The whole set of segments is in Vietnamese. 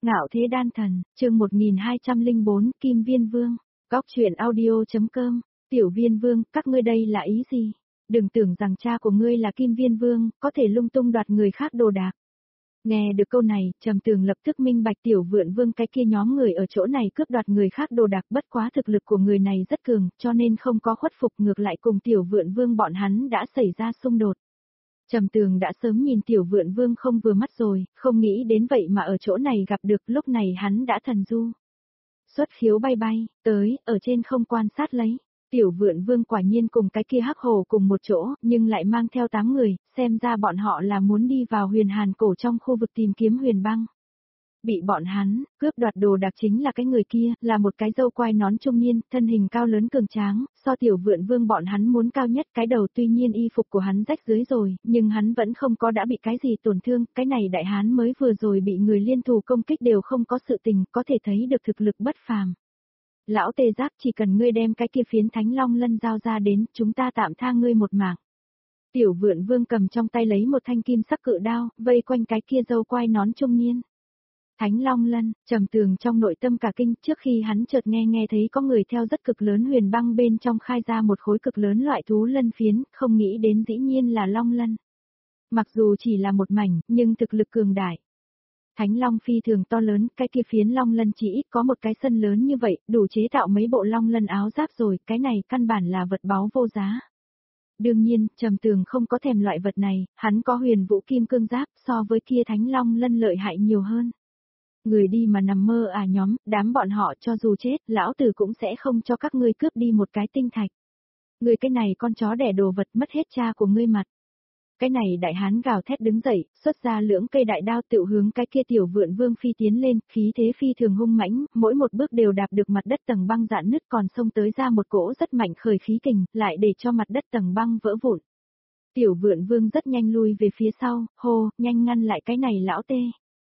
Ngạo Thế Đan Thần, chương 1204, Kim Viên Vương, Góc truyện audio.com, Tiểu Viên Vương, các ngươi đây là ý gì? Đừng tưởng rằng cha của ngươi là Kim Viên Vương, có thể lung tung đoạt người khác đồ đạc. Nghe được câu này, Trầm Tường lập tức minh bạch Tiểu Vượn Vương cái kia nhóm người ở chỗ này cướp đoạt người khác đồ đạc, bất quá thực lực của người này rất cường, cho nên không có khuất phục, ngược lại cùng Tiểu Vượn Vương bọn hắn đã xảy ra xung đột. Trầm Tường đã sớm nhìn Tiểu Vượn Vương không vừa mắt rồi, không nghĩ đến vậy mà ở chỗ này gặp được, lúc này hắn đã thần du. Xuất khiếu bay bay, tới, ở trên không quan sát lấy. Tiểu Vượn Vương quả nhiên cùng cái kia hắc hổ cùng một chỗ, nhưng lại mang theo 8 người, xem ra bọn họ là muốn đi vào Huyền Hàn cổ trong khu vực tìm kiếm huyền băng. Bị bọn hắn cướp đoạt đồ đạc chính là cái người kia, là một cái râu quai nón trung niên, thân hình cao lớn cường tráng, so Tiểu Vượn Vương bọn hắn muốn cao nhất cái đầu, tuy nhiên y phục của hắn rách dưới rồi, nhưng hắn vẫn không có đã bị cái gì tổn thương, cái này đại hán mới vừa rồi bị người liên thủ công kích đều không có sự tình, có thể thấy được thực lực bất phàm. Lão Tê Giác, chỉ cần ngươi đem cái kia phiến Thánh Long Lân giao ra đến, chúng ta tạm tha ngươi một mạng. Tiểu Vượn Vương cầm trong tay lấy một thanh kim sắc cự đao, vây quanh cái kia râu quai nón trung niên. Thánh Long Lân, Trầm Tường trong nội tâm cả kinh, trước khi hắn chợt nghe thấy có người theo rất cực lớn huyền băng bên trong khai ra một khối cực lớn loại thú lân phiến, không nghĩ đến dĩ nhiên là Long Lân. Mặc dù chỉ là một mảnh, nhưng thực lực cường đại. Thánh Long phi thường to lớn, cái kia phiến Long Lân chỉ ít có một cái sân lớn như vậy, đủ chế tạo mấy bộ Long Lân áo giáp rồi, cái này căn bản là vật báu vô giá. Đương nhiên, Trầm Tường không có thèm loại vật này, hắn có huyền vũ kim cương giáp, so với kia Thánh Long Lân lợi hại nhiều hơn. Người đi mà nằm mơ à nhóm, đám bọn họ cho dù chết, lão tử cũng sẽ không cho các ngươi cướp đi một cái tinh thạch. Người cái này con chó đẻ đồ vật, mất hết cha của ngươi mặt. Cái này đại hán gào thét đứng dậy, xuất ra lưỡng cây đại đao tự hướng cái kia Tiểu Vượn Vương phi tiến lên, khí thế phi thường hung mãnh, mỗi một bước đều đạp được mặt đất tầng băng dạn nứt, còn xông tới ra một cỗ rất mạnh khởi khí kình, lại để cho mặt đất tầng băng vỡ vụn. Tiểu Vượn Vương rất nhanh lui về phía sau, hô, nhanh ngăn lại cái này lão Tê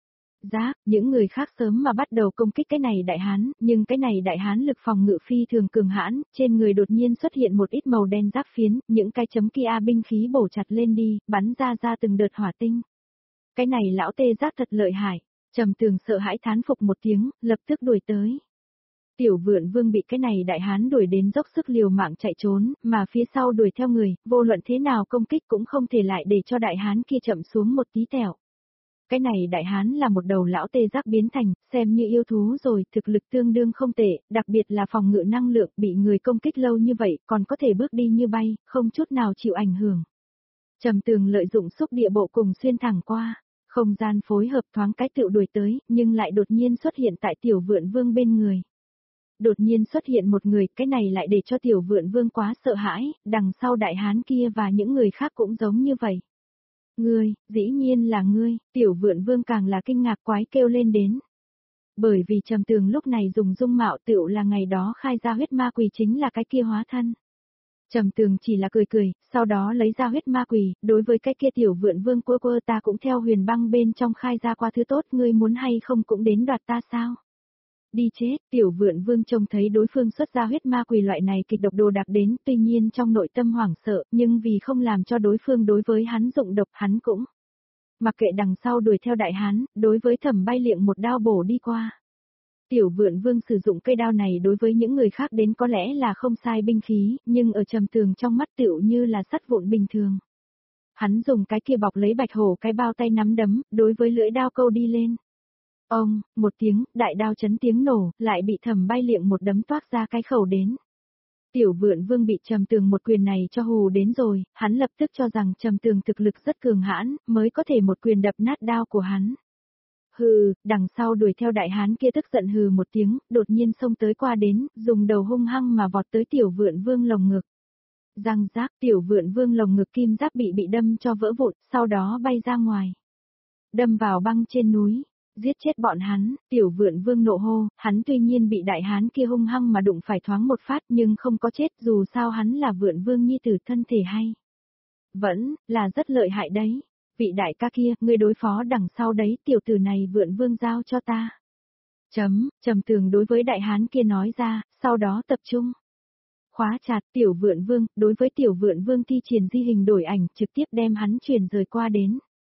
Giác, những người khác sớm mà bắt đầu công kích cái này đại hán, nhưng cái này đại hán lực phòng ngự phi thường cường hãn, trên người đột nhiên xuất hiện một ít màu đen giáp phiến, những cái chấm kia binh khí bổ chặt lên đi, bắn ra từng đợt hỏa tinh. Cái này lão Tê Giác thật lợi hại, Trầm Tường sợ hãi thán phục một tiếng, lập tức đuổi tới. Tiểu Vượn Vương bị cái này đại hán đuổi đến dốc sức liều mạng chạy trốn, mà phía sau đuổi theo người, vô luận thế nào công kích cũng không thể lại để cho đại hán kia chậm xuống một tí tẹo. Cái này đại hán là một đầu lão Tê Giác biến thành, xem như yêu thú rồi, thực lực tương đương không tệ, đặc biệt là phòng ngự năng lượng, bị người công kích lâu như vậy, còn có thể bước đi như bay, không chút nào chịu ảnh hưởng. Trầm Tường lợi dụng xúc địa bộ cùng xuyên thẳng qua, không gian phối hợp thoáng cái tựu đuổi tới, nhưng lại đột nhiên xuất hiện tại Tiểu Vượn Vương bên người. Đột nhiên xuất hiện một người, cái này lại để cho Tiểu Vượn Vương quá sợ hãi, đằng sau đại hán kia và những người khác cũng giống như vậy. Ngươi, dĩ nhiên là ngươi, Tiểu Vượn Vương càng là kinh ngạc quái kêu lên đến. Bởi vì Trầm Tường lúc này dùng dung mạo tựu là ngày đó khai ra huyết ma quỷ chính là cái kia hóa thân. Trầm Tường chỉ là cười, sau đó lấy ra huyết ma quỷ, đối với cái kia Tiểu Vượn Vương quơ ta cũng theo huyền băng bên trong khai ra qua thứ tốt, ngươi muốn hay không cũng đến đoạt ta sao? Đi chết, Tiểu Vượn Vương trông thấy đối phương xuất ra huyết ma quỷ loại này kịch độc đồ đạc đến, tuy nhiên trong nội tâm hoảng sợ, nhưng vì không làm cho đối phương đối với hắn dụng độc, hắn cũng mặc kệ đằng sau đuổi theo đại hán, đối với Thẩm Bay Liệng một đao bổ đi qua. Tiểu Vượn Vương sử dụng cây đao này đối với những người khác đến có lẽ là không sai binh khí, nhưng ở Trầm Tường trong mắt tựu như là sắt vụn bình thường. Hắn dùng cái kia bọc lấy bạch hổ cái bao tay nắm đấm, đối với lưỡi đao câu đi lên. Ông, một tiếng, đại đao chấn tiếng nổ, lại bị Thẩm Bay Liệng một đấm toát ra cái khẩu đến. Tiểu Vượn Vương bị Trầm Tường một quyền này cho hù đến rồi, hắn lập tức cho rằng Trầm Tường thực lực rất cường hãn, mới có thể một quyền đập nát đao của hắn. Hừ, đằng sau đuổi theo đại hán kia tức giận hừ một tiếng, đột nhiên xông tới qua đến, dùng đầu hung hăng mà vọt tới Tiểu Vượn Vương lồng ngực. Răng rác, Tiểu Vượn Vương lồng ngực kim giáp bị đâm cho vỡ vụn, sau đó bay ra ngoài. Đâm vào băng trên núi. Giết chết bọn hắn, Tiểu Vượn Vương nộ hô, hắn tuy nhiên bị đại hán kia hung hăng mà đụng phải thoáng một phát nhưng không có chết, dù sao hắn là Vượn Vương nhi tử thân thể hay. Vẫn, là rất lợi hại đấy. Vị đại ca kia, ngươi đối phó đằng sau đấy, tiểu tử này Vượn Vương giao cho ta. Trầm Tường đối với đại hán kia nói ra, sau đó tập trung. Khóa chặt Tiểu Vượn Vương, đối với Tiểu Vượn Vương thi triển di hình đổi ảnh, trực tiếp đem hắn chuyển rời qua đến.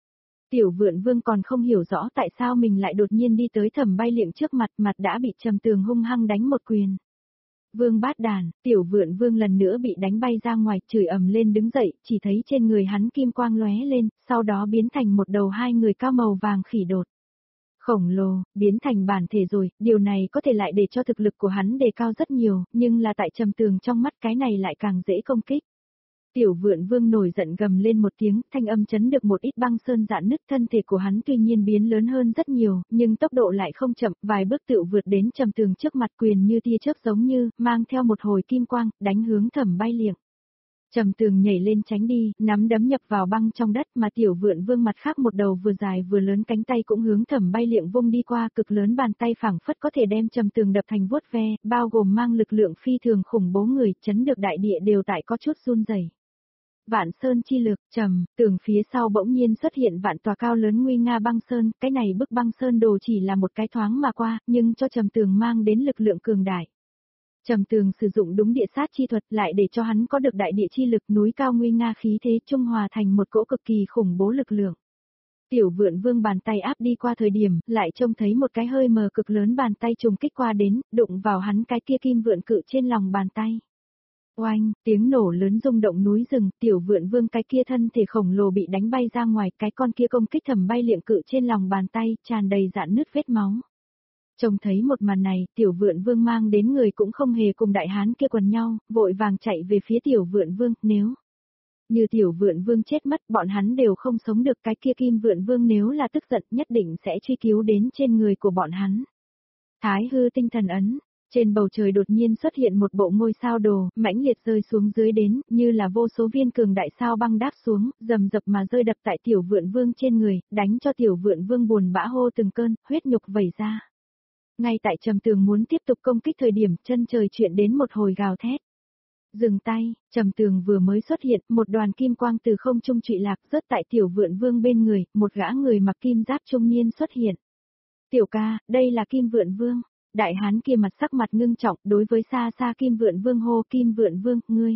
Tiểu Vượn Vương còn không hiểu rõ tại sao mình lại đột nhiên đi tới Thẩm Bay Liệng trước mặt, mặt đã bị Trầm Tường hung hăng đánh một quyền. Vương bát đàn, Tiểu Vượn Vương lần nữa bị đánh bay ra ngoài, chửi ầm lên đứng dậy, chỉ thấy trên người hắn kim quang lóe lên, sau đó biến thành một đầu hai người cao màu vàng khỉ đột. Khổng lồ, biến thành bản thể rồi, điều này có thể lại để cho thực lực của hắn đề cao rất nhiều, nhưng là tại Trầm Tường trong mắt cái này lại càng dễ công kích. Tiểu Vượn Vương nổi giận gầm lên một tiếng, thanh âm chấn được một ít băng sơn dạn nứt, thân thể của hắn tuy nhiên biến lớn hơn rất nhiều, nhưng tốc độ lại không chậm, vài bước tựu vượt đến Trầm Tường trước mặt, quyền như tia chớp giống như, mang theo một hồi kim quang, đánh hướng Thẩm Bay Liệng. Trầm Tường nhảy lên tránh đi, nắm đấm nhập vào băng trong đất, mà Tiểu Vượn Vương mặt khác một đầu vừa dài vừa lớn cánh tay cũng hướng Thẩm Bay Liệng vung đi qua, cực lớn bàn tay phảng phất có thể đem Trầm Tường đập thành vuốt ve, bao gồm mang lực lượng phi thường khủng bố, người chấn được đại địa đều tại có chút run rẩy. Vạn Sơn chi lực, Trầm Tường phía sau bỗng nhiên xuất hiện vạn tòa cao lớn nguy nga băng sơn, cái này bức băng sơn đồ chỉ là một cái thoáng mà qua, nhưng cho Trầm Tường mang đến lực lượng cường đại. Trầm Tường sử dụng đúng địa sát chi thuật lại để cho hắn có được đại địa chi lực, núi cao nguy nga khí thế trung hòa thành một cỗ cực kỳ khủng bố lực lượng. Tiểu Vượn Vương bàn tay áp đi qua thời điểm, lại trông thấy một cái hơi mờ cực lớn bàn tay trùng kích qua đến, đụng vào hắn cái kia kim vượn cự trên lòng bàn tay. Oanh, tiếng nổ lớn rung động núi rừng, Tiểu Vượn Vương cái kia thân thể khổng lồ bị đánh bay ra ngoài, cái con kia công kích Thẩm Bay Liệng cự trên lòng bàn tay, tràn đầy rạn nứt vết máu. Trông thấy một màn này, Tiểu Vượn Vương mang đến người cũng không hề cùng đại hán kia quần nhau, vội vàng chạy về phía Tiểu Vượn Vương, nếu như Tiểu Vượn Vương chết mất, bọn hắn đều không sống được, cái kia Kim Vượn Vương nếu là tức giận nhất định sẽ truy cứu đến trên người của bọn hắn. Thái hư tinh thần ấn, trên bầu trời đột nhiên xuất hiện một bộ ngôi sao đồ, mãnh liệt rơi xuống dưới đến, như là vô số viên cường đại sao băng đáp xuống, rầm rập mà rơi đập tại Tiểu Vượn Vương trên người, đánh cho Tiểu Vượn Vương buồn bã hô từng cơn, huyết nhục vẩy ra. Ngay tại Trầm Tường muốn tiếp tục công kích thời điểm, chân trời chuyện đến một hồi gào thét. Dừng tay, Trầm Tường vừa mới xuất hiện, một đoàn kim quang từ không trung trụy lạc rớt tại Tiểu Vượn Vương bên người, một gã người mặc kim giáp trung niên xuất hiện. Tiểu ca, đây là Kim Vượn Vương. Đại hán kia sắc mặt ngưng trọng, đối với xa xa Kim Vượn Vương hô, Kim Vượn Vương, ngươi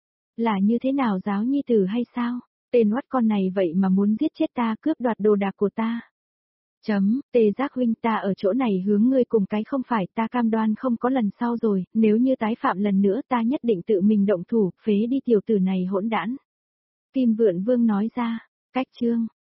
là như thế nào, giáo nhi tử hay sao? Tên oắt con này vậy mà muốn giết chết ta, cướp đoạt đồ đạc của ta. Tề Giác huynh, ta ở chỗ này hướng ngươi cùng cái không phải, ta cam đoan không có lần sau rồi, nếu như tái phạm lần nữa ta nhất định tự mình động thủ, phế đi tiểu tử này hỗn đản. Kim Vượn Vương nói ra, cách chương